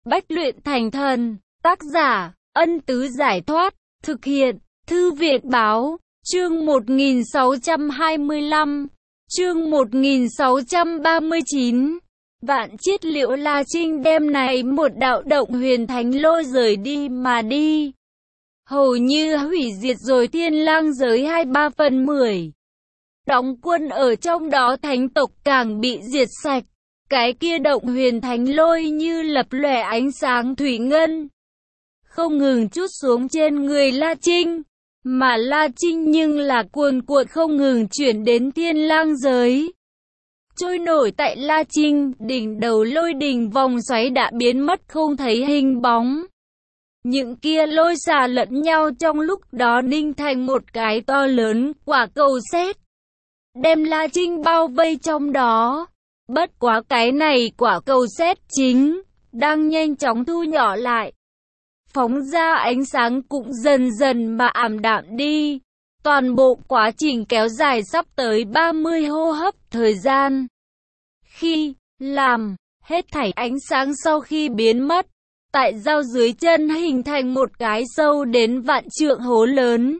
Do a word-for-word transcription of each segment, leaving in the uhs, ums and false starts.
Bách luyện thành thần. Tác giả, Ân Tứ Giải Thoát. Thực hiện, Thư viện Báo. Chương một nghìn sáu trăm hai mươi lăm. Chương một nghìn sáu trăm ba mươi chín. Vạn chiết liễu La Trinh đem này một đạo động huyền thánh lôi rời đi mà đi. Hầu như hủy diệt rồi Thiên Lang giới hai ba phần mười. Đóng quân ở trong đó thánh tộc càng bị diệt sạch. Cái kia động huyền thánh lôi như lập lòe ánh sáng thủy ngân, không ngừng trút xuống trên người La Trinh. Mà La Trinh nhưng là cuồn cuộn không ngừng chuyển đến Thiên Lang giới. Trôi nổi tại La Trinh, đỉnh đầu lôi đình vòng xoáy đã biến mất không thấy hình bóng. Những kia lôi xà lẫn nhau trong lúc đó ninh thành một cái to lớn quả cầu sét, đem La Trinh bao vây trong đó. Bất quá cái này quả cầu sét chính đang nhanh chóng thu nhỏ lại, phóng ra ánh sáng cũng dần dần mà ảm đạm đi. Toàn bộ quá trình kéo dài sắp tới ba mươi hô hấp thời gian. Khi làm hết thảy ánh sáng sau khi biến mất, tại giao dưới chân hình thành một cái sâu đến vạn trượng hố lớn.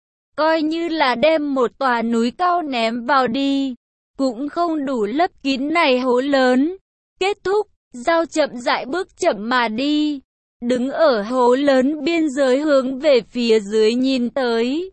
Coi như là đem một tòa núi cao ném vào đi, cũng không đủ lấp kín này hố lớn. Kết thúc, Giao chậm rãi bước chậm mà đi, đứng ở hố lớn biên giới hướng về phía dưới nhìn tới.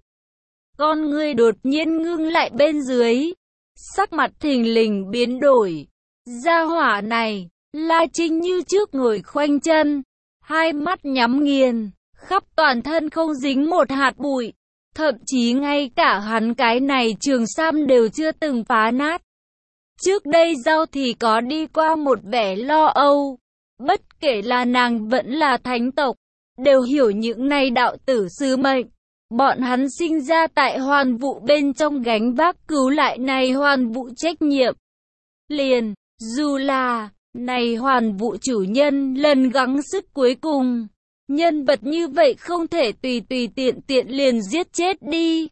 Con người đột nhiên ngưng lại bên dưới, sắc mặt thình lình biến đổi. Gia hỏa này, La Trinh như trước ngồi khoanh chân, hai mắt nhắm nghiền, khắp toàn thân không dính một hạt bụi. Thậm chí ngay cả hắn cái này trường sam đều chưa từng phá nát. Trước đây Giao thì có đi qua một vẻ lo âu. Bất kể là nàng vẫn là thánh tộc, đều hiểu những này đạo tử sứ mệnh. Bọn hắn sinh ra tại hoàn vũ bên trong gánh vác cứu lại này hoàn vũ trách nhiệm. Liền, dù là này hoàn vũ chủ nhân lần gắng sức cuối cùng, nhân vật như vậy không thể tùy tùy tiện tiện liền giết chết đi.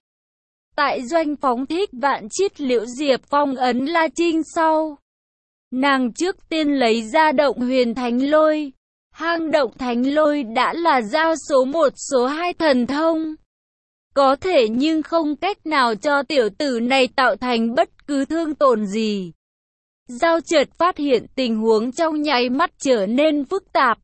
Tại doanh phóng thích vạn chiết liễu diệp phong ấn La Trinh sau, nàng trước tiên lấy ra động huyền thánh lôi. Hang động thánh lôi đã là Giao số một số hai thần thông. Có thể nhưng không cách nào cho tiểu tử này tạo thành bất cứ thương tổn gì. Giao chợt phát hiện tình huống trong nháy mắt trở nên phức tạp.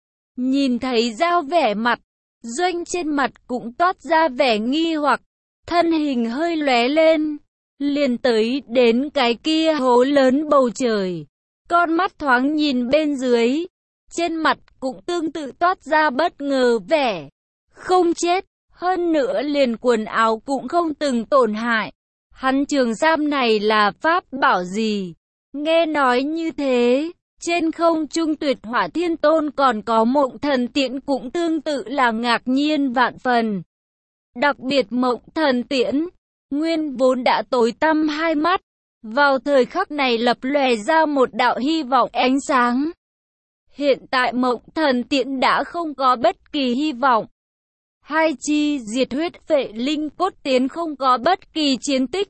Nhìn thấy Giao vẻ mặt, Doanh trên mặt cũng toát ra vẻ nghi hoặc, thân hình hơi lóe lên, liền tới đến cái kia hố lớn bầu trời. Con mắt thoáng nhìn bên dưới, trên mặt cũng tương tự toát ra bất ngờ vẻ. Không chết, hơn nữa liền quần áo cũng không từng tổn hại. Hắn trường sam này là pháp bảo gì? Nghe nói như thế, trên không trung Tuyệt Hỏa Thiên Tôn còn có Mộng Thần Tiễn cũng tương tự là ngạc nhiên vạn phần. Đặc biệt Mộng Thần Tiễn, nguyên vốn đã tối tăm hai mắt, vào thời khắc này lập lòe ra một đạo hy vọng ánh sáng. Hiện tại Mộng Thần Tiễn đã không có bất kỳ hy vọng. Hai chi diệt huyết phệ linh cốt tiến không có bất kỳ chiến tích.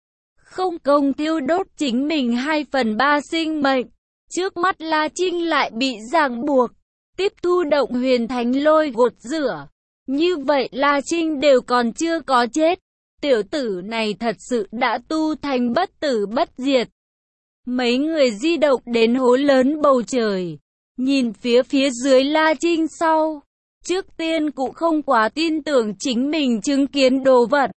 Không công thiêu đốt chính mình hai phần ba sinh mệnh. Trước mắt La Trinh lại bị ràng buộc, tiếp thu động huyền thánh lôi gột rửa. Như vậy La Trinh đều còn chưa có chết. Tiểu tử này thật sự đã tu thành bất tử bất diệt. Mấy người di động đến hố lớn bầu trời, nhìn phía phía dưới La Trinh sau. Trước tiên cũng không quá tin tưởng chính mình chứng kiến đồ vật.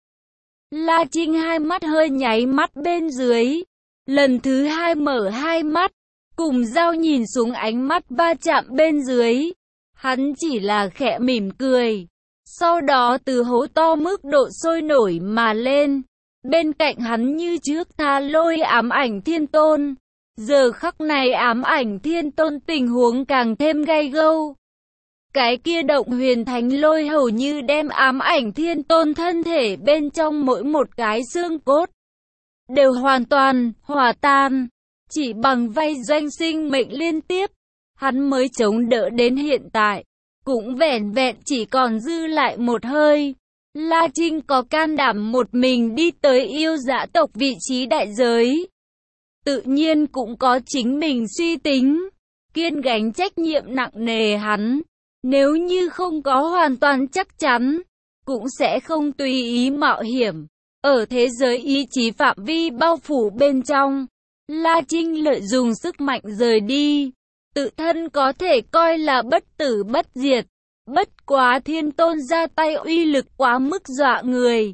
La Trinh hai mắt hơi nháy mắt bên dưới, lần thứ hai mở hai mắt, cùng Giao nhìn xuống ánh mắt va chạm bên dưới. Hắn chỉ là khẽ mỉm cười, sau đó từ hố to mức độ sôi nổi mà lên. Bên cạnh hắn như trước tha lôi ám ảnh thiên tôn. Giờ khắc này ám ảnh thiên tôn tình huống càng thêm gay gâu. Cái kia động huyền thánh lôi hầu như đem ám ảnh thiên tôn thân thể bên trong mỗi một cái xương cốt đều hoàn toàn hòa tan. Chỉ bằng vay Doanh sinh mệnh liên tiếp, hắn mới chống đỡ đến hiện tại, cũng vẻn vẹn chỉ còn dư lại một hơi. La Trinh có can đảm một mình đi tới yêu dã tộc vị trí đại giới, tự nhiên cũng có chính mình suy tính. kiên gánh trách nhiệm nặng nề hắn. Nếu như không có hoàn toàn chắc chắn, cũng sẽ không tùy ý mạo hiểm. Ở thế giới ý chí phạm vi bao phủ bên trong, La Trinh lợi dụng sức mạnh rời đi. Tự thân có thể coi là bất tử bất diệt. Bất quá Thiên Tôn ra tay uy lực quá mức dọa người.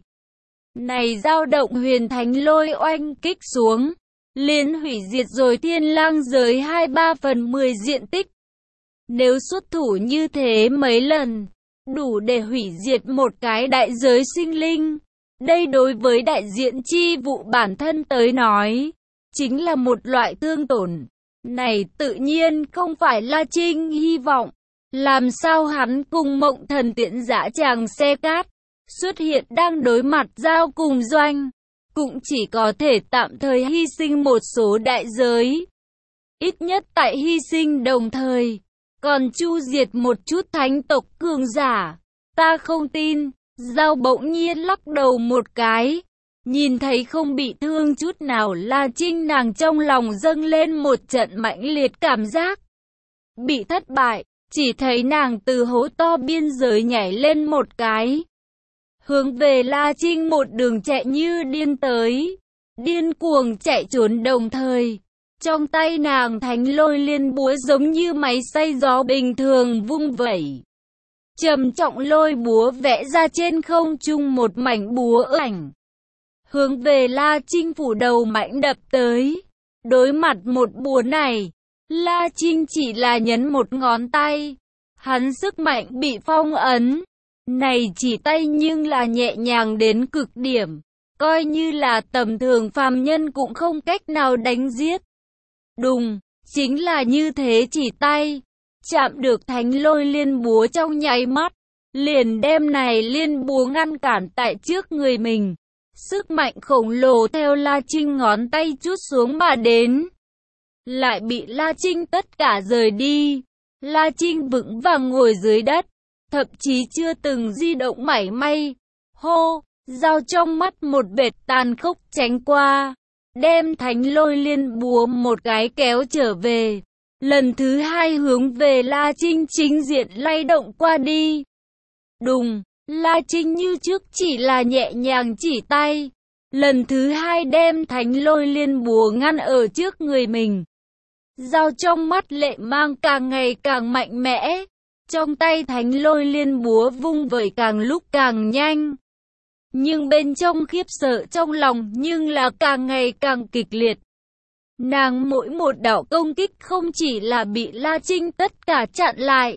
Này dao động huyền thánh lôi oanh kích xuống, liền hủy diệt rồi thiên lang giới hai ba phần mười diện tích. Nếu xuất thủ như thế mấy lần, đủ để hủy diệt một cái đại giới sinh linh. Đây đối với đại diện chi vụ bản thân tới nói, chính là một loại thương tổn. Này tự nhiên không phải La Trinh hy vọng. Làm sao hắn cùng Mộng Thần tiễn dã tràng xe cát, xuất hiện đang đối mặt giao cùng doanh, cũng chỉ có thể tạm thời hy sinh một số đại giới. Ít nhất tại hy sinh đồng thời, còn chu diệt một chút thánh tộc cường giả. Ta không tin. Giao bỗng nhiên lắc đầu một cái, nhìn thấy không bị thương chút nào La Trinh, nàng trong lòng dâng lên một trận mãnh liệt cảm giác bị thất bại. Chỉ thấy nàng từ hố to biên giới nhảy lên một cái, hướng về La Trinh một đường chạy như điên tới, điên cuồng chạy trốn đồng thời. Trong tay nàng thánh lôi liên búa giống như máy xay gió bình thường vung vẩy. Trầm trọng lôi búa vẽ ra trên không trung một mảnh búa ảnh, hướng về La Trinh phủ đầu mãnh đập tới. Đối mặt một búa này, La Trinh chỉ là nhấn một ngón tay, hắn sức mạnh bị phong ấn. Này chỉ tay nhưng là nhẹ nhàng đến cực điểm, coi như là tầm thường phàm nhân cũng không cách nào đánh giết. Đùng, chính là như thế chỉ tay, chạm được thánh lôi liên búa trong nháy mắt, liền đem này liên búa ngăn cản tại trước người mình. Sức mạnh khổng lồ theo La Trinh ngón tay trút xuống mà đến, lại bị La Trinh tất cả rời đi. La Trinh vững vàng ngồi dưới đất, thậm chí chưa từng di động mảy may. Hô, dao trong mắt một vệt tàn khốc tránh qua, đem thánh lôi liên búa một cái kéo trở về. Lần thứ hai hướng về La Trinh chính diện lay động qua đi. Đùng, La Trinh như trước chỉ là nhẹ nhàng chỉ tay, lần thứ hai đem thánh lôi liên búa ngăn ở trước người mình. Dao trong mắt lệ mang càng ngày càng mạnh mẽ, trong tay thánh lôi liên búa vung vẩy càng lúc càng nhanh. Nhưng bên trong khiếp sợ trong lòng nhưng là càng ngày càng kịch liệt. Nàng mỗi một đạo công kích không chỉ là bị La Trinh tất cả chặn lại.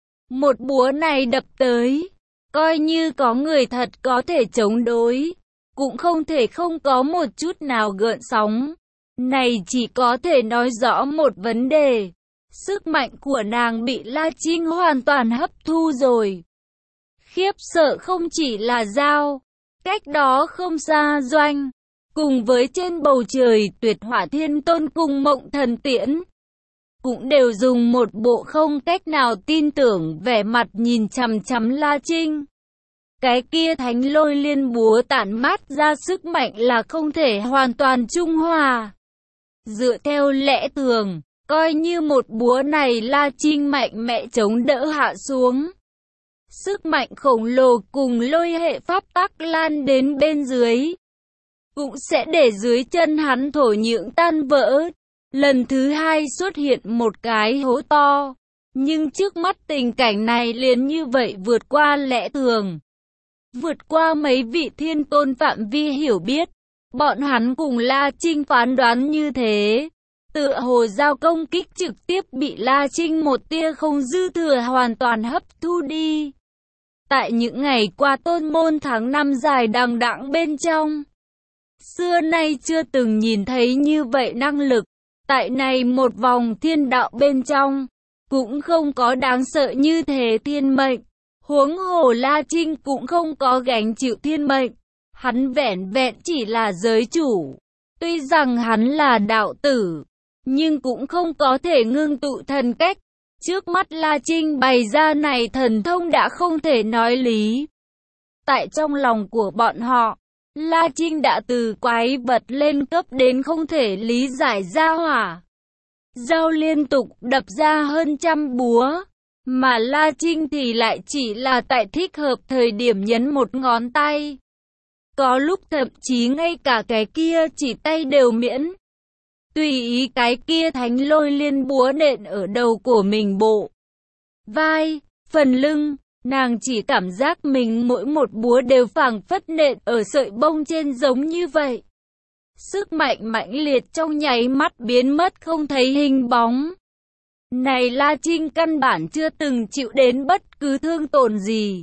Một búa này đập tới, coi như có người thật có thể chống đối, cũng không thể không có một chút nào gợn sóng. Này chỉ có thể nói rõ một vấn đề. Sức mạnh của nàng bị La Trinh hoàn toàn hấp thu rồi. Khiếp sợ không chỉ là dao, cách đó không xa doanh, cùng với trên bầu trời Tuyệt Hỏa Thiên Tôn cùng Mộng Thần Tiễn, cũng đều dùng một bộ không cách nào tin tưởng vẻ mặt nhìn chằm chằm La Trinh. Cái kia thánh lôi liên búa tản mát ra sức mạnh là không thể hoàn toàn trung hòa. Dựa theo lẽ thường, coi như một búa này La Trinh mạnh mẽ chống đỡ hạ xuống, sức mạnh khổng lồ cùng lôi hệ pháp tắc lan đến bên dưới, cũng sẽ để dưới chân hắn thổ nhưỡng tan vỡ. Lần thứ hai xuất hiện một cái hố to, nhưng trước mắt tình cảnh này liền như vậy vượt qua lẽ thường, vượt qua mấy vị thiên tôn phạm vi hiểu biết. Bọn hắn cùng La Trinh phán đoán như thế, tựa hồ giao công kích trực tiếp bị La Trinh một tia không dư thừa hoàn toàn hấp thu đi. Tại những ngày qua tôn môn tháng năm dài đằng đẵng bên trong, xưa nay chưa từng nhìn thấy như vậy năng lực. Tại này một vòng thiên đạo bên trong, cũng không có đáng sợ như thế thiên mệnh. Huống hồ La Trinh cũng không có gánh chịu thiên mệnh. Hắn vẻn vẹn chỉ là giới chủ. Tuy rằng hắn là đạo tử, nhưng cũng không có thể ngưng tụ thần cách. Trước mắt La Trinh bày ra này thần thông đã không thể nói lý. Tại trong lòng của bọn họ, La Trinh đã từ quái vật lên cấp đến không thể lý giải ra hỏa. dao liên tục đập ra hơn trăm búa, mà La Trinh thì lại chỉ là tại thích hợp thời điểm nhấn một ngón tay. Có lúc thậm chí ngay cả cái kia chỉ tay đều miễn. Tùy ý cái kia thánh lôi liên búa nện ở đầu của mình, bộ vai, phần lưng, nàng chỉ cảm giác mình mỗi một búa đều phảng phất nện ở sợi bông trên giống như vậy. Sức mạnh mãnh liệt trong nháy mắt biến mất không thấy hình bóng. Này La Trinh căn bản chưa từng chịu đến bất cứ thương tổn gì,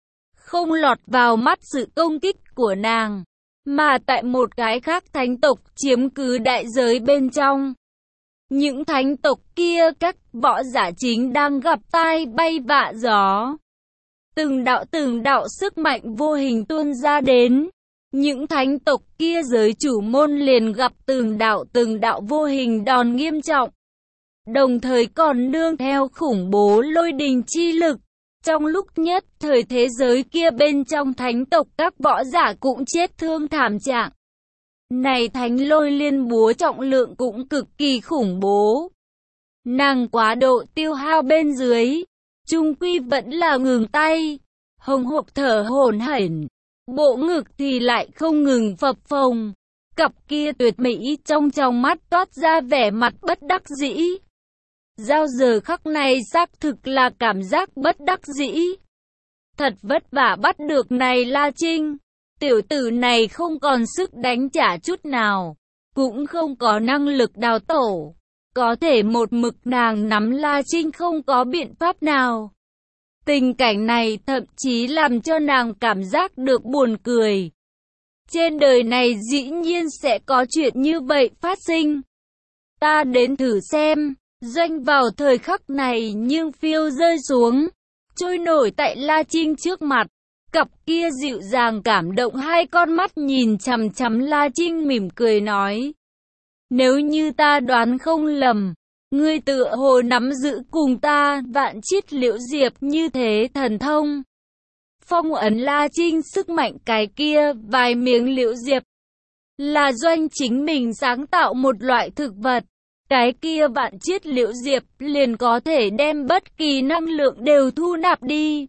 không lọt vào mắt sự công kích của nàng. Mà tại một cái khác thánh tộc chiếm cứ đại giới bên trong. Những thánh tộc kia các võ giả chính đang gặp tai bay vạ gió. Từng đạo từng đạo sức mạnh vô hình tuôn ra đến. Những thánh tộc kia giới chủ môn liền gặp từng đạo từng đạo vô hình đòn nghiêm trọng. Đồng thời còn nương theo khủng bố lôi đình chi lực. Trong lúc nhất thời thế giới kia bên trong thánh tộc các võ giả cũng chết thương thảm trạng. Này thánh lôi liên búa trọng lượng cũng cực kỳ khủng bố. Nàng quá độ tiêu hao bên dưới, chung quy vẫn là ngừng tay, hồng hộc thở hổn hển, bộ ngực thì lại không ngừng phập phồng. Cặp kia tuyệt mỹ trong trong mắt toát ra vẻ mặt bất đắc dĩ. Giao giờ khắc này xác thực là cảm giác bất đắc dĩ. Thật vất vả bắt được này La Trinh. Tiểu tử này không còn sức đánh trả chút nào. Cũng không có năng lực đào tổ. Có thể một mực nàng nắm La Trinh không có biện pháp nào. Tình cảnh này thậm chí làm cho nàng cảm giác được buồn cười. Trên đời này dĩ nhiên sẽ có chuyện như vậy phát sinh. Ta đến thử xem. Doanh vào thời khắc này nhưng phiêu rơi xuống, trôi nổi tại La Trinh trước mặt. Cặp kia dịu dàng cảm động hai con mắt nhìn chằm chằm La Trinh mỉm cười nói. Nếu như ta đoán không lầm, ngươi tựa hồ nắm giữ cùng ta vạn chiết liễu diệp như thế thần thông. Phong ấn La Trinh sức mạnh cái kia vài miếng liễu diệp. Là Doanh chính mình sáng tạo một loại thực vật. Cái kia vạn chiết liễu diệp liền có thể đem bất kỳ năng lượng đều thu nạp đi.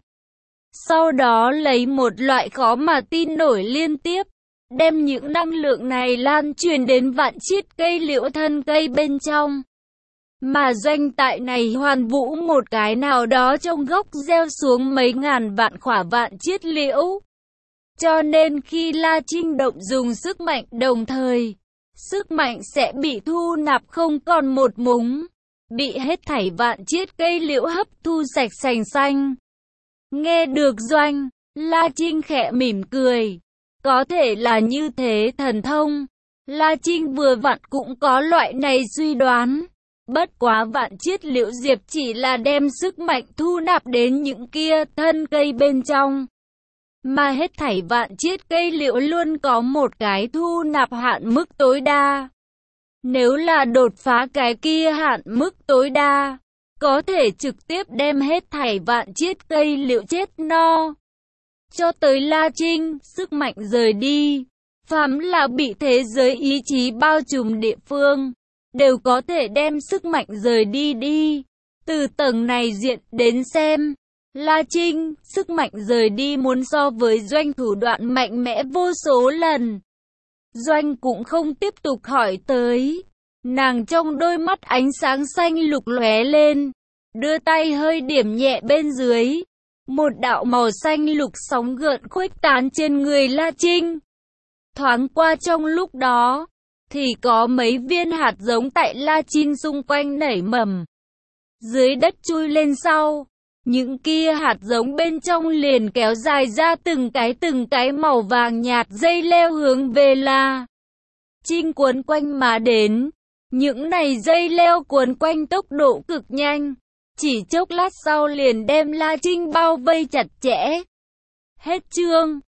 Sau đó lấy một loại khó mà tin nổi liên tiếp, đem những năng lượng này lan truyền đến vạn chiết cây liễu thân cây bên trong. Mà Doanh tại này hoàn vũ một cái nào đó trong gốc gieo xuống mấy ngàn vạn khỏa vạn chiết liễu. Cho nên khi La Trinh động dùng sức mạnh đồng thời, sức mạnh sẽ bị thu nạp không còn một mống, bị hết thảy vạn chiết cây liễu hấp thu sạch sành xanh. Nghe được Doanh, La Trinh khẽ mỉm cười. Có thể là như thế thần thông. La Trinh vừa vặn cũng có loại này suy đoán. Bất quá vạn chiết liễu diệp chỉ là đem sức mạnh thu nạp đến những kia thân cây bên trong. Mà hết thảy vạn chiết cây liễu luôn có một cái thu nạp hạn mức tối đa. Nếu là đột phá cái kia hạn mức tối đa, có thể trực tiếp đem hết thảy vạn chiết cây liễu chết no. Cho tới La Trinh, sức mạnh rời đi, phàm là bị thế giới ý chí bao trùm địa phương, đều có thể đem sức mạnh rời đi đi. Từ tầng này diện đến xem, La Trinh, sức mạnh rời đi muốn so với Doanh thủ đoạn mạnh mẽ vô số lần. Doanh cũng không tiếp tục hỏi tới. Nàng trong đôi mắt ánh sáng xanh lục lóe lên, đưa tay hơi điểm nhẹ bên dưới. Một đạo màu xanh lục sóng gợn khuếch tán trên người La Trinh. Thoáng qua trong lúc đó, thì có mấy viên hạt giống tại La Trinh xung quanh nảy mầm. Dưới đất chui lên sau, những kia hạt giống bên trong liền kéo dài ra từng cái từng cái màu vàng nhạt dây leo hướng về La Trinh cuốn quanh mà đến. Những này dây leo cuốn quanh tốc độ cực nhanh, chỉ chốc lát sau liền đem La Trinh bao vây chặt chẽ. Hết chương.